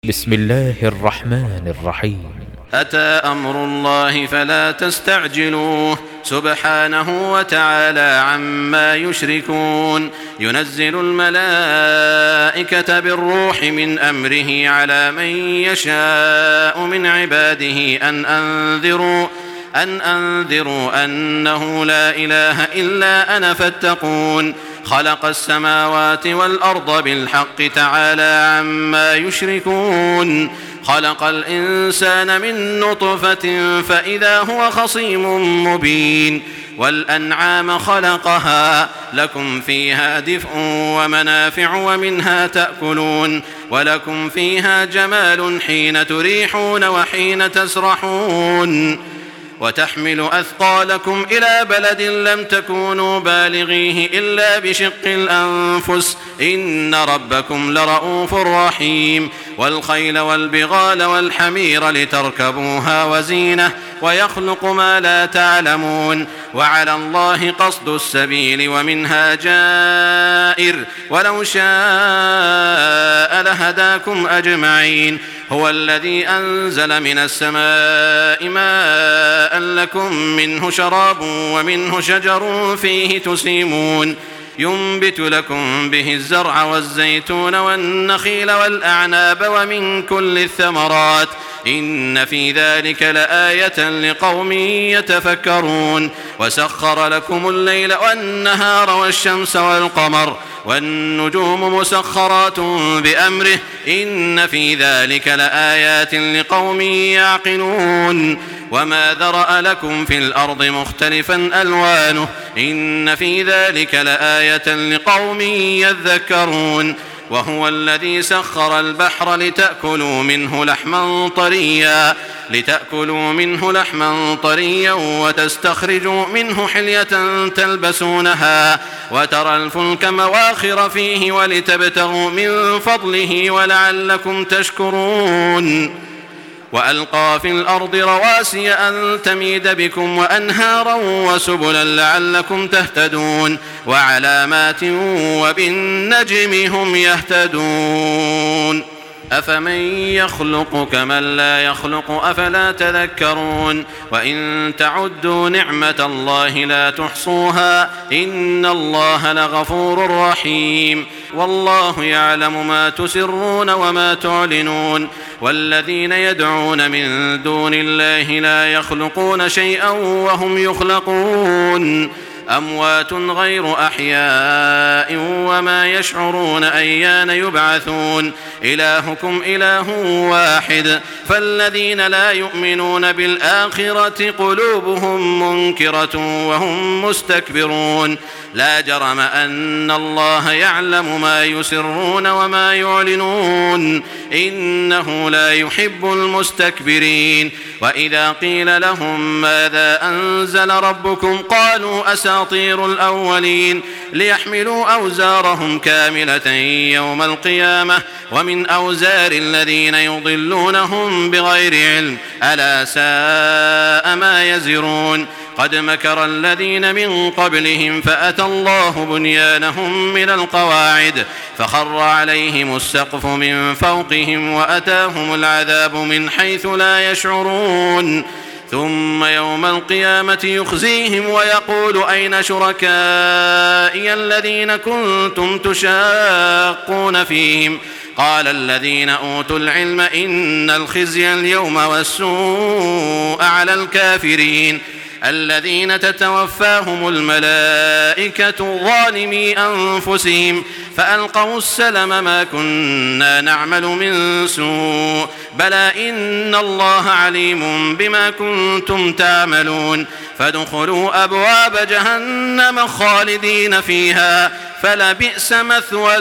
بسم الله الرحمن الرحيم. أتى أمر الله فلا تستعجلوه سبحانه وتعالى عما يشركون. ينزل الملائكة بالروح من أمره على من يشاء من عباده أن أنذروا أنه لا إله إلا أنا فاتقون. خلق السماوات والأرض بالحق تعالى عما يشركون. خلق الإنسان من نطفة فإذا هو خصيم مبين. والأنعام خلقها لكم فيها دفء ومنافع ومنها تأكلون ولكم فيها جمال حين تريحون وحين تسرحون. وتحمل أثقالكم إلى بلد لم تكونوا بالغيه إلا بشق الأنفس إن ربكم لرؤوف رحيم. والخيل والبغال والحمير لتركبوها وزينة ويخلق ما لا تعلمون. وعلى الله قصد السبيل ومنها جائر ولو شاء لهداكم أجمعين. هو الذي أنزل من السماء ماء لكم منه شراب ومنه شجر فيه تسيمون. ينبت لكم به الزرع والزيتون والنخيل والأعناب ومن كل الثمرات إن في ذلك لآية لقوم يتفكرون. وسخر لكم الليل والنهار والشمس والقمر والنجوم مسخرات بأمره إن في ذلك لآيات لقوم يعقلون. وما ذرأ لكم في الأرض مختلفا ألوانه إن في ذلك لآية لقوم يذكرون. وهو الذي سخر البحر لتأكلوا منه لحما طريا وتستخرجوا منه حلية تلبسونها وترى الفلك مواخر فيه ولتبتغوا من فضله ولعلكم تشكرون. وألقى في الأرض رواسي أن تميد بكم وأنهارا وسبلا لعلكم تهتدون. وعلامات وبالنجم هم يهتدون. أفمن يخلق كمن لا يخلق أفلا تذكرون. وإن تعدوا نعمة الله لا تحصوها إن الله لغفور رحيم. والله يعلم ما تسرون وما تعلنون. والذين يدعون من دون الله لا يخلقون شيئا وهم يخلقون. أموات غير أحياء وما يشعرون أيان يبعثون. إلهكم إله واحد فالذين لا يؤمنون بالآخرة قلوبهم منكرة وهم مستكبرون. لا جرم أن الله يعلم ما يسرون وما يعلنون إنه لا يحب المستكبرين. وإذا قيل لهم ماذا أنزل ربكم قالوا أساطير الأولين ليحملوا أوزارهم كاملة يوم القيامة ومن أوزار الذين يضلونهم بغير علم ألا ساء ما يزرون. قد مكر الذين من قبلهم فأتى الله بنيانهم من القواعد فخر عليهم السقف من فوقهم وأتاهم العذاب من حيث لا يشعرون. ثم يوم القيامة يخزيهم ويقول أين شركائي الذين كنتم تشاقون فيهم قال الذين أوتوا العلم إن الخزي اليوم والسوء على الكافرين الذين تتوفاهم الملائكة ظالمي أنفسهم فألقوا السلم ما كنا نعمل من سوء بلى إن الله عليم بما كنتم تعملون. فادخلوا أبواب جهنم خالدين فيها فلبئس مثوى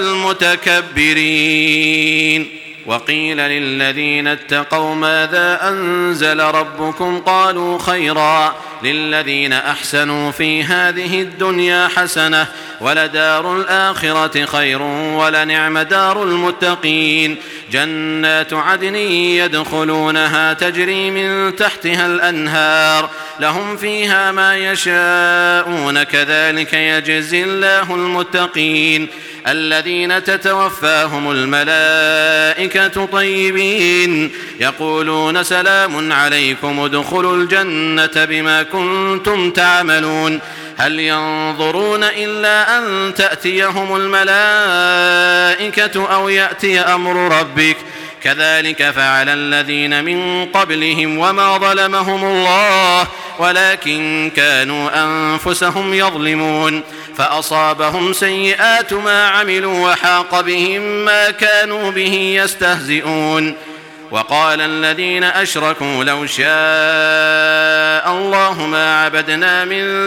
المتكبرين. وقيل للذين اتقوا ماذا أنزل ربكم قالوا خيرا للذين أحسنوا في هذه الدنيا حسنة ولدار الآخرة خير ولنعم دار المتقين. جنات عدن يدخلونها تجري من تحتها الأنهار لهم فيها ما يشاءون كذلك يجزي الله المتقين. الذين تتوفاهم الملائكة طيبين يقولون سلام عليكم ادخلوا الجنة بما كنتم تعملون هل ينظرون إلا أن تأتيهم الملائكة أو يأتي أمر ربك كذلك فعل الذين من قبلهم وما ظلمهم الله ولكن كانوا أنفسهم يظلمون فأصابهم سيئات ما عملوا وحاق بهم ما كانوا به يستهزئون وقال الذين أشركوا لو شاء الله ما عبدنا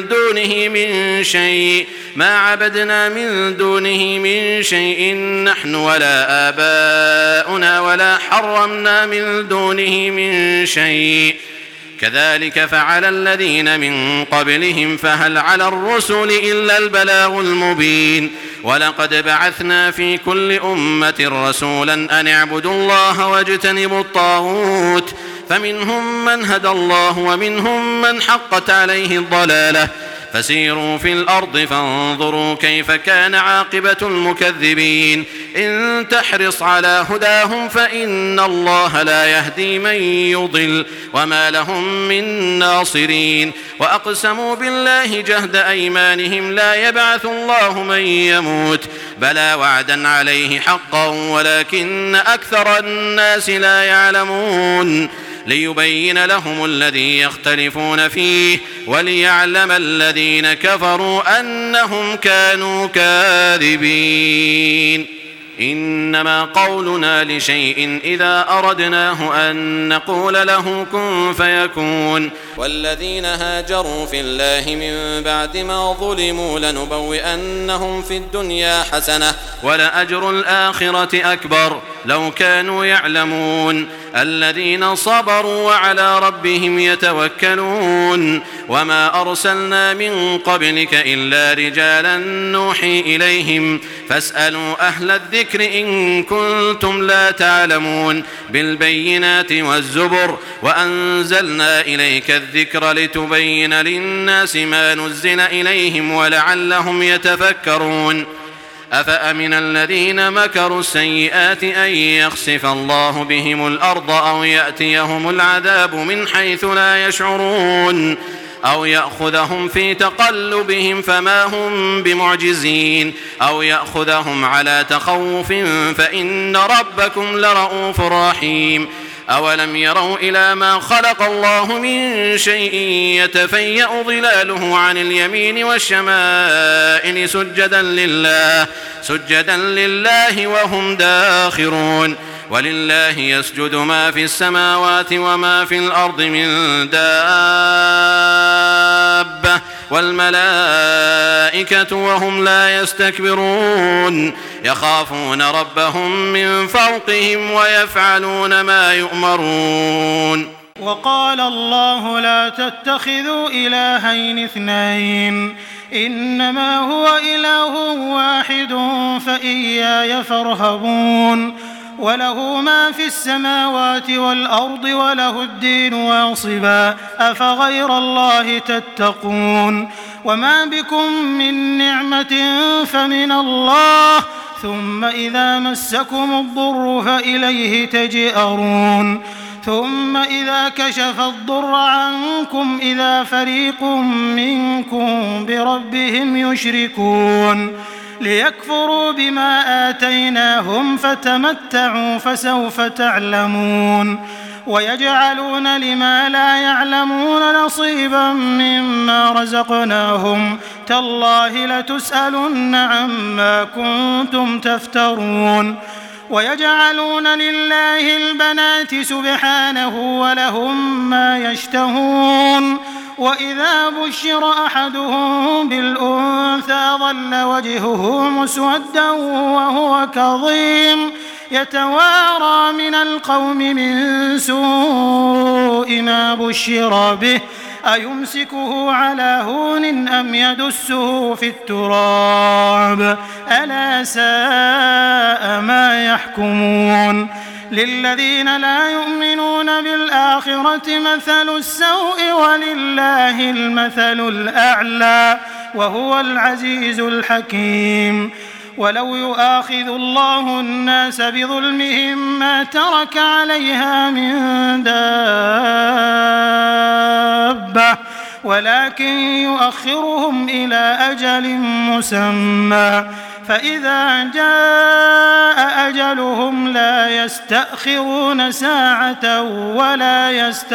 من دونه من شيء نحن ولا آباؤنا ولا حرمنا من دونه من شيء كذلك فعل الذين من قبلهم فهل على الرسل إلا البلاغ المبين ولقد بعثنا في كل أمة رسولا أن اعبدوا الله واجتنبوا الطاغوت فمنهم من هدى الله ومنهم من حقت عليه الضلالة فسيروا في الأرض فانظروا كيف كان عاقبة المكذبين إن تحرص على هداهم فإن الله لا يهدي من يضل وما لهم من ناصرين وأقسموا بالله جهد أيمانهم لا يبعث الله من يموت بلى وعدا عليه حقا ولكن أكثر الناس لا يعلمون ليبين لهم الذي يختلفون فيه وليعلم الذين كفروا أنهم كانوا كاذبين إنما قولنا لشيء إذا أردناه أن نقول له كن فيكون والذين هاجروا في الله من بعد ما ظلموا لنبوئنهم في الدنيا حسنة ولأجر الآخرة أكبر لو كانوا يعلمون الذين صبروا وعلى ربهم يتوكلون وما أرسلنا من قبلك إلا رجالا نوحي إليهم فاسألوا أهل الذكر إن كنتم لا تعلمون بالبينات والزبر وأنزلنا إليك الذكر لتبين للناس ما نزل إليهم ولعلهم يتفكرون أفأمن الذين مكروا السيئات أن يخسف الله بهم الأرض أو يأتيهم العذاب من حيث لا يشعرون أو يأخذهم في تقلبهم فما هم بمعجزين أو يأخذهم على تخوف فإن ربكم لرؤوف رحيم أولم يروا إلى ما خلق الله من شيء يتفيأ ظلاله عن اليمين والشمائل سجدا لله وهم داخرون ولله يسجد ما في السماوات وما في الأرض من دابة والملائكة وهم لا يستكبرون يخافون ربهم من فوقهم ويفعلون ما يؤمرون وقال الله لا تتخذوا إلهين اثنين إنما هو إله واحد فإياي فارهبون وله ما في السماوات والأرض وله الدين واصبا أفغير الله تتقون وما بكم من نعمة فمن الله ثم إذا مسكم الضر فإليه تجأرون ثم إذا كشف الضر عنكم إذا فريق منكم بربهم يشركون ليكفروا بما آتيناهم فتمتعوا فسوف تعلمون ويجعلون لما لا يعلمون نصيبا مما رزقناهم تالله لتسألن عما كنتم تفترون ويجعلون لله البنات سبحانه ولهم ما يشتهون وإذا بشر أحدهم بالأنثى ظل وجهه مسودا وهو كظيم يتوارى من القوم من سوء ما بشر به أيمسكه على هون أم يدسه في التراب ألا ساء ما يحكمون للذين لا يؤمنون بالآخرة مثل السوء ولله المثل الأعلى وهو العزيز الحكيم ولو يؤاخذ الله الناس بظلمهم ما ترك عليها من دابة ولكن يؤخرهم إلى أجل مسمى فإذا جاء أجلهم لا يستأخرون ساعة ولا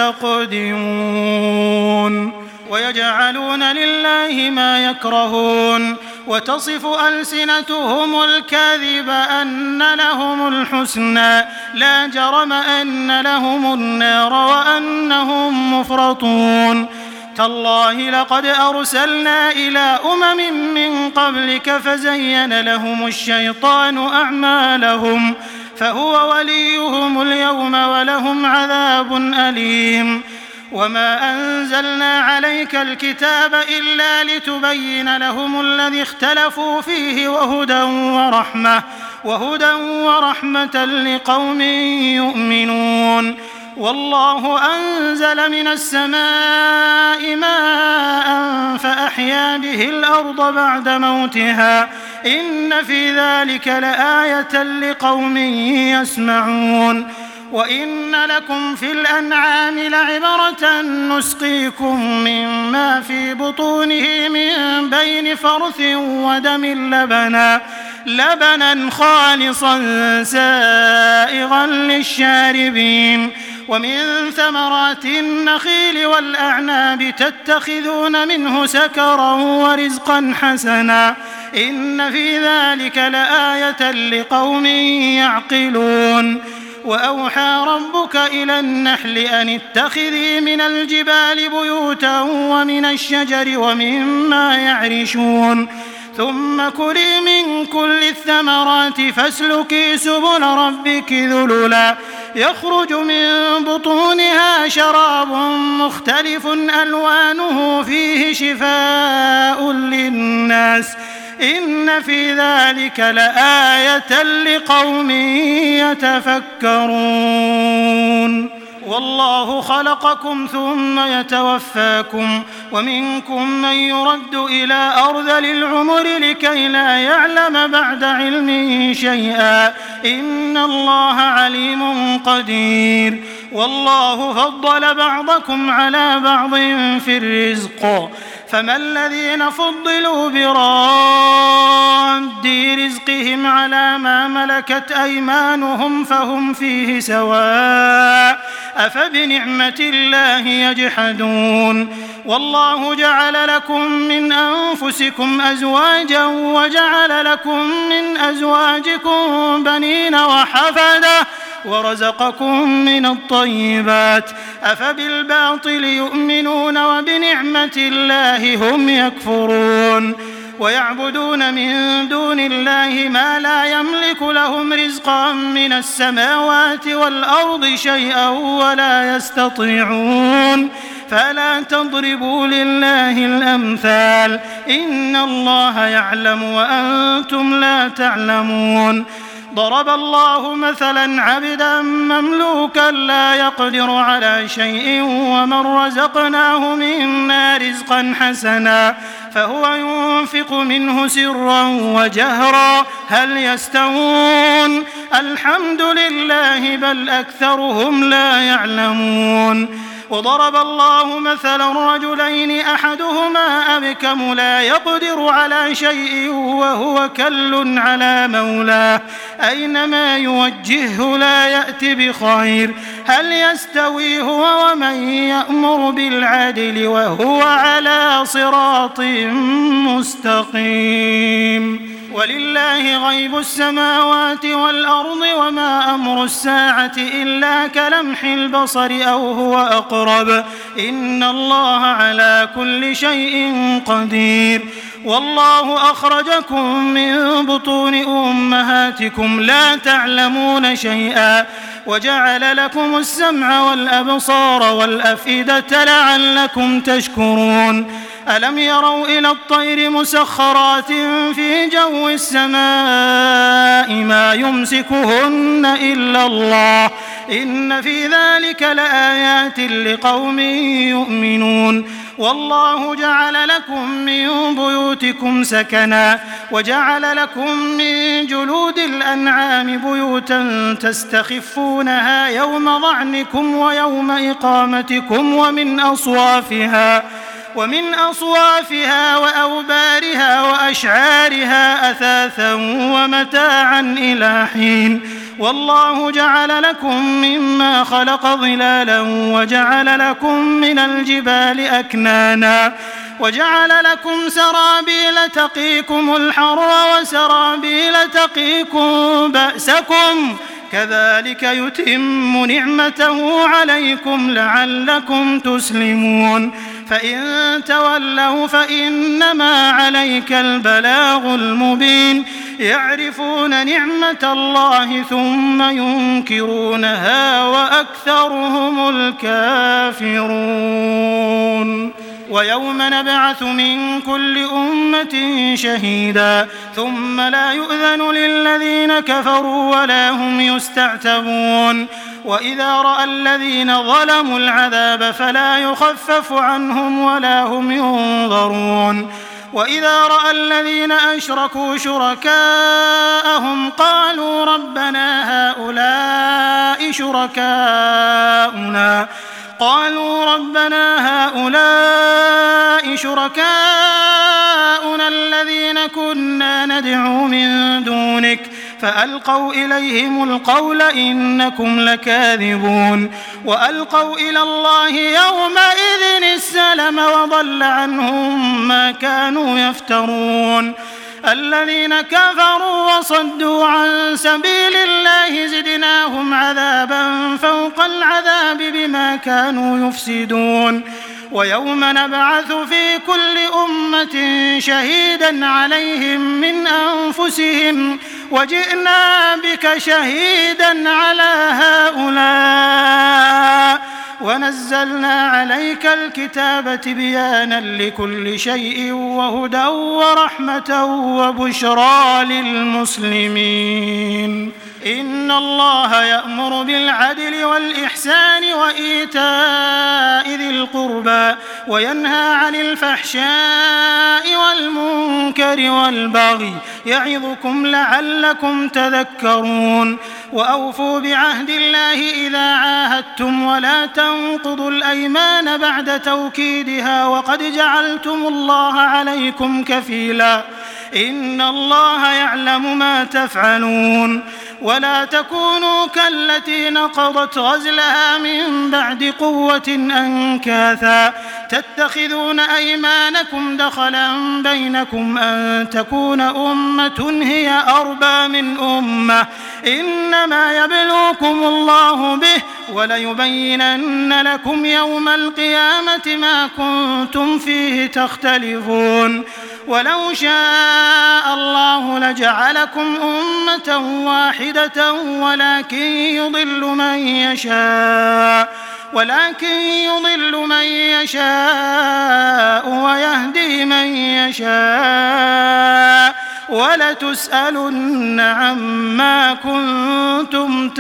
يستقدمون ويجعلون لله ما يكرهون وتصف ألسنتهم الكاذب أن لهم الحسنى لا جرم أن لهم النار وأنهم مفرطون تالله لقد أرسلنا إلى من قبلك فزين لهم الشيطان أعمالهم فهو وليهم اليوم ولهم عذاب أليم وما أنزلنا عليك الكتاب إلا لتبين لهم الذي اختلفوا فيه وهدى ورحمة لقوم يؤمنون والله أنزل من السماء ماء فأحيا به الأرض بعد موتها إن في ذلك لآية لقوم يسمعون وإن لكم في الأنعام لعبرة نسقيكم مما في بطونه من بين فرث ودم لبنا خالصا سائغا للشاربين ومن ثمرات النخيل والأعناب تتخذون منه سكرا ورزقا حسنا إن في ذلك لآية لقوم يعقلون وأوحى ربك إلى النحل أن اتخذي من الجبال بيوتا ومن الشجر ومما يعرشون ثم كلي من كل الثمرات فاسلكي سبل ربك ذللا يخرج من بطونها شراب مختلف ألوانه فيه شفاء للناس إن في ذلك لآية لقوم يتفكرون والله خلقكم ثم يتوفاكم ومنكم من يرد إلى أرذل العمر لكي لا يعلم بعد علم شيئا إن الله عليم قدير والله فضل بعضكم على بعض في الرزق فما الذين فضلوا براد رزقهم على ما ملكت أيمانهم فهم فيه سواء أفبنعمة الله يجحدون والله جعل لكم من أنفسكم أزواجا وجعل لكم من أزواجكم بنين وحفدة ورزقكم من الطيبات أفبالباطل يؤمنون وبنعمة الله هم يكفرون ويعبدون من دون الله ما لا يملك لهم رزقا من السماوات والأرض شيئا ولا يستطيعون فلا تضربوا لله الأمثال إن الله يعلم وأنتم لا تعلمون ضرب الله مثلا عبدا مملوكا لا يقدر على شيء ومن رزقناه منا رزقا حسنا فهو ينفق منه سرا وجهرا هل يستوون الحمد لله بل أكثرهم لا يعلمون وضرب الله مثلا رجلين أحدهما أبكم لا يقدر على شيء وهو كل على مولاه أينما يوجهه لا يأتي بخير هل يستوي هو ومن يأمر بالعدل وهو على صراط مستقيم ولله غيب السماوات والأرض وما أمر الساعة إلا كلمح البصر أو هو أقرب إن الله على كل شيء قدير والله أخرجكم من بطون أمهاتكم لا تعلمون شيئا وجعل لكم السمع والأبصار والأفئدة لعلكم تشكرون ألم يروا إلى الطير مسخرات في جو السماء ما يمسكهن إلا الله إن في ذلك لآيات لقوم يؤمنون والله جعل لكم من بيوتكم سكنا وجعل لكم من جلود الأنعام بيوتا تستخفونها يوم ظعنكم ويوم إقامتكم ومن أصوافها وأوبارها وأشعارها أثاثا ومتاعا إلى حين والله جعل لكم مما خلق ظلالا وجعل لكم من الجبال أكنانا وجعل لكم سرابيل تقيكم الحر وسرابيل تقيكم بأسكم كذلك يتم نعمته عليكم لعلكم تسلمون فإن تولوا فإنما عليك البلاغ المبين يعرفون نعمة الله ثم ينكرونها وأكثرهم الكافرون ويوم نبعث من كل أمة شهيدا ثم لا يؤذن للذين كفروا ولا هم يستعتبون وإذا رأى الذين ظلموا العذاب فلا يخفف عنهم ولا هم ينظرون وإذا رأى الذين أشركوا شركاءهم قالوا ربنا هؤلاء شركاؤنا الذين كنا ندعو من دونك فألقوا إليهم القول إنكم لكاذبون وألقوا إلى الله يومئذ السلم وضل عنهم ما كانوا يفترون الذين كفروا وصدوا عن سبيل الله زدناهم عذابا فوق العذاب بما كانوا يفسدون ويوم نبعث في كل أمة شهيدا عليهم من أنفسهم وجئنا بك شهيدا على هؤلاء ونزلنا عليك الكتاب تبيانا لكل شيء وهدى ورحمة وبشرى للمسلمين إن الله يأمر بالعدل والإحسان وإيتاء ذي القربى وينهى عن الفحشاء والمنكر والبغي يعظكم لعلكم تذكرون وأوفوا بعهد الله إذا عاهدتم ولا تنقضوا الأيمان بعد توكيدها وقد جعلتم الله عليكم كفيلا إن الله يعلم ما تفعلون ولا تكونوا كالتي نقضت غزلها من بعد قوة أنكاثا تتخذون أيمانكم دخلا بينكم أن تكون أمة هي أربى من أمة إنما يبلوكم الله به وليبينن لكم يوم القيامة ما كنتم فيه تختلفون ولو شاء الله لجعلكم أمة واحدة ولكن يضل من يشاء ويهدي من يشاء ولتسألن عما كنتم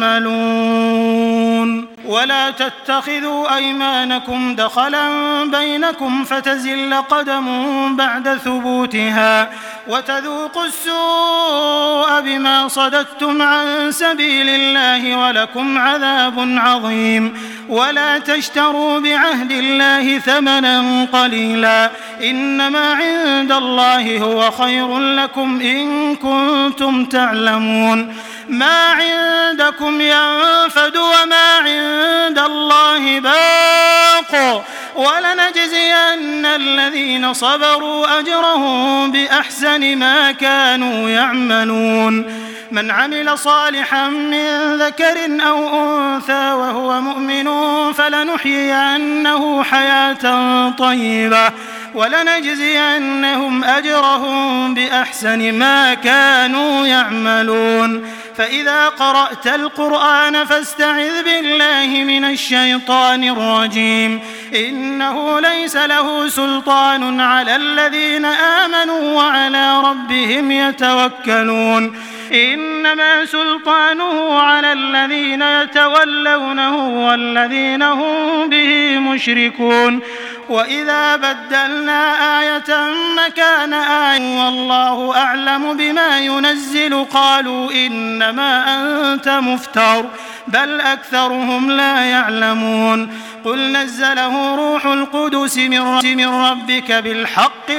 تعملون ولا تتخذوا أيمانكم دخلا بينكم فتزل قدم بعد ثبوتها وتذوقوا السوء بما صددتم عن سبيل الله ولكم عذاب عظيم ولا تشتروا بعهد الله ثمنا قليلا إنما عند الله هو خير لكم إن كنتم تعلمون ما عندكم ينفد وما عند الله باق ولنجزين الذين صبروا أجرهم بأحسن ما كانوا يعملون من عمل صالحا من ذكر أو أنثى وهو مؤمن فلنحيينه حياة طيبة ولنجزينهم أجرهم بأحسن ما كانوا يعملون فإذا قرأت القرآن فاستعذ بالله من الشيطان الرجيم إنه ليس له سلطان على الذين آمنوا وعلى ربهم يتوكلون إنما سلطانه على الذين يتولونه والذين هم به مشركون وإذا بدلنا آية مكان آية والله أعلم بما ينزل قالوا إنما أنت مفتر بل أكثرهم لا يعلمون قل نزله روح القدس من ربك بالحق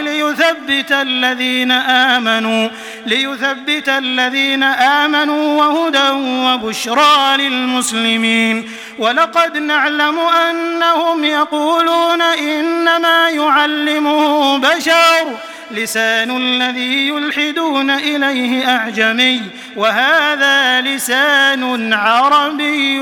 ليثبت الذين آمنوا وهدى وبشرى للمسلمين ولقد نعلم أنهم يقولون إنما يعلمه بشر لسان الذي يلحدون إليه أعجمي وهذا لسان عربي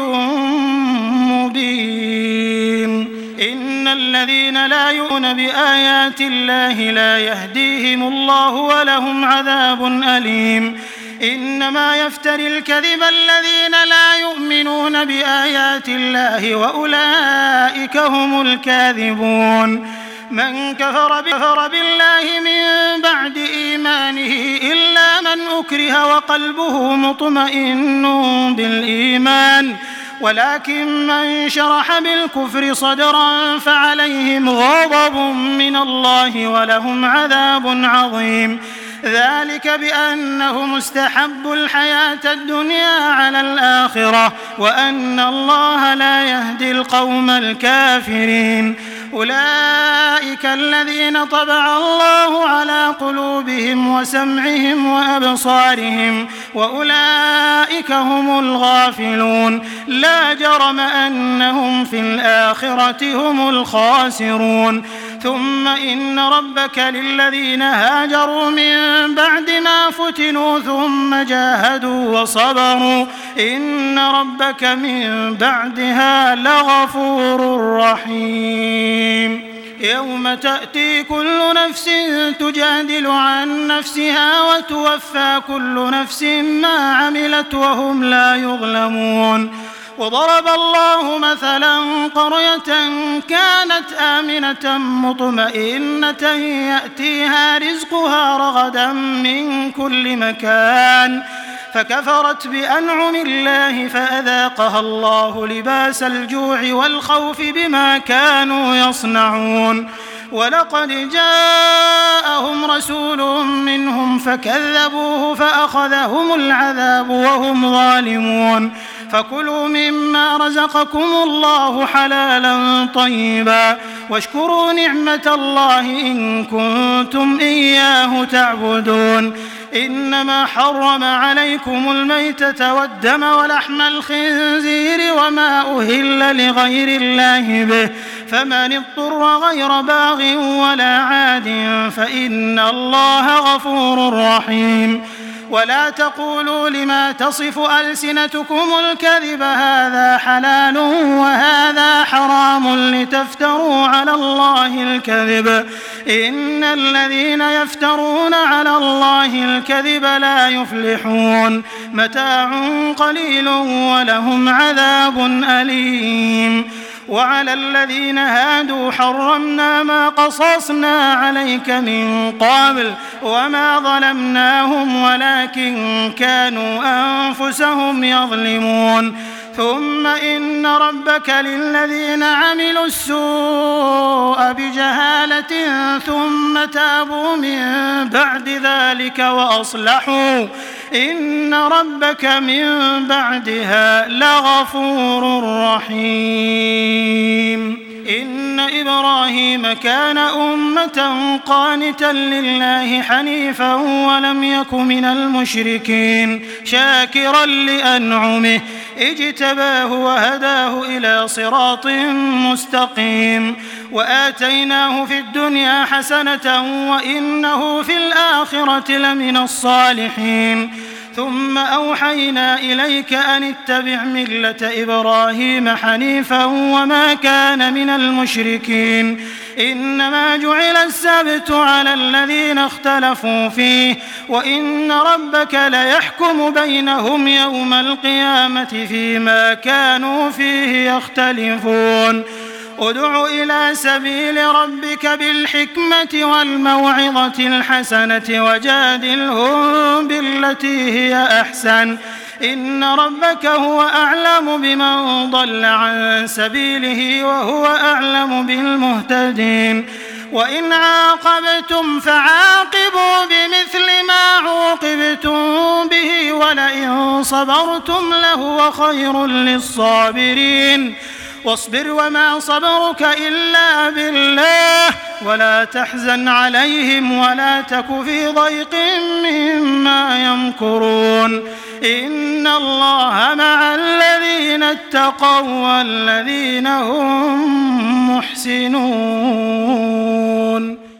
مبين إن الذين لا يؤمنون بآيات الله لا يهديهم الله ولهم عذاب أليم إنما يفتري الكذب الذين لا يؤمنون بآيات الله وأولئك هم الكاذبون من كفر بالله من بعد إيمانه إلا من أكره وقلبه مطمئن بالإيمان ولكن من شرح بالكفر صدرا فعليهم غضب من الله ولهم عذاب عظيم ذلك بأنهم استحبوا الحياة الدنيا على الآخرة وأن الله لا يهدي القوم الكافرين أولئك الذين طبع الله على قلوبهم وسمعهم وأبصارهم وأولئك هم الغافلون لا جرم أنهم في الآخرة هم الخاسرون ثم إن ربك للذين هاجروا من بعد ما فتنوا ثم جاهدوا وصبروا إن ربك من بعدها لغفور رحيم يوم تأتي كل نفس تجادل عن نفسها وتوفى كل نفس ما عملت وهم لا يظلمون وضرب الله مثلا قرية كانت آمنة مطمئنة يأتيها رزقها رغدا من كل مكان فكفرت بأنعم الله فأذاقها الله لباس الجوع والخوف بما كانوا يصنعون ولقد جاءهم رسول منهم فكذبوه فأخذهم العذاب وهم ظالمون فكلوا مما رزقكم الله حلالا طيبا واشكروا نعمة الله إن كنتم إياه تعبدون إنما حرم عليكم الميتة والدم ولحم الخنزير وما أهل لغير الله به فمن اضطر غير باغ ولا عاد فإن الله غفور رحيم ولا تقولوا لما تصف ألسنتكم الكذب هذا حلال وهذا حرام لتفتروا على الله الكذب إن الذين يفترون على الله الكذب لا يفلحون متاع قليل ولهم عذاب أليم وعلى الذين هادوا حرمنا ما قصصنا عليك من قبل وما ظلمناهم ولكن كانوا أنفسهم يظلمون ثم إن ربك للذين عملوا السوء بجهالة ثم تابوا من بعد ذلك وأصلحوا إن ربك من بعدها لغفور رحيم إن إبراهيم كان أمة قانتا لله حنيفا ولم يك من المشركين شاكرا لأنعمه اجتباه وهداه إلى صراط مستقيم وآتيناه في الدنيا حسنة وإنه في الآخرة لمن الصالحين ثم أوحينا إليك أن اتبع ملة إبراهيم حنيفا وما كان من المشركين إنما جعل السبت على الذين اختلفوا فيه وإن ربك ليحكم بينهم يوم القيامة فيما كانوا فيه يختلفون ادع إلى سبيل ربك بالحكمة والموعظة الحسنة وجادلهم بالتي هي أحسن إن ربك هو أعلم بمن ضل عن سبيله وهو أعلم بالمهتدين وإن عاقبتم فعاقبوا بمثل ما عوقبتم به ولئن صبرتم لهو خير للصابرين واصبر وما صبرك إلا بالله ولا تحزن عليهم ولا تك في ضيق مما يمكرون إن الله مع الذين اتقوا والذين هم محسنون.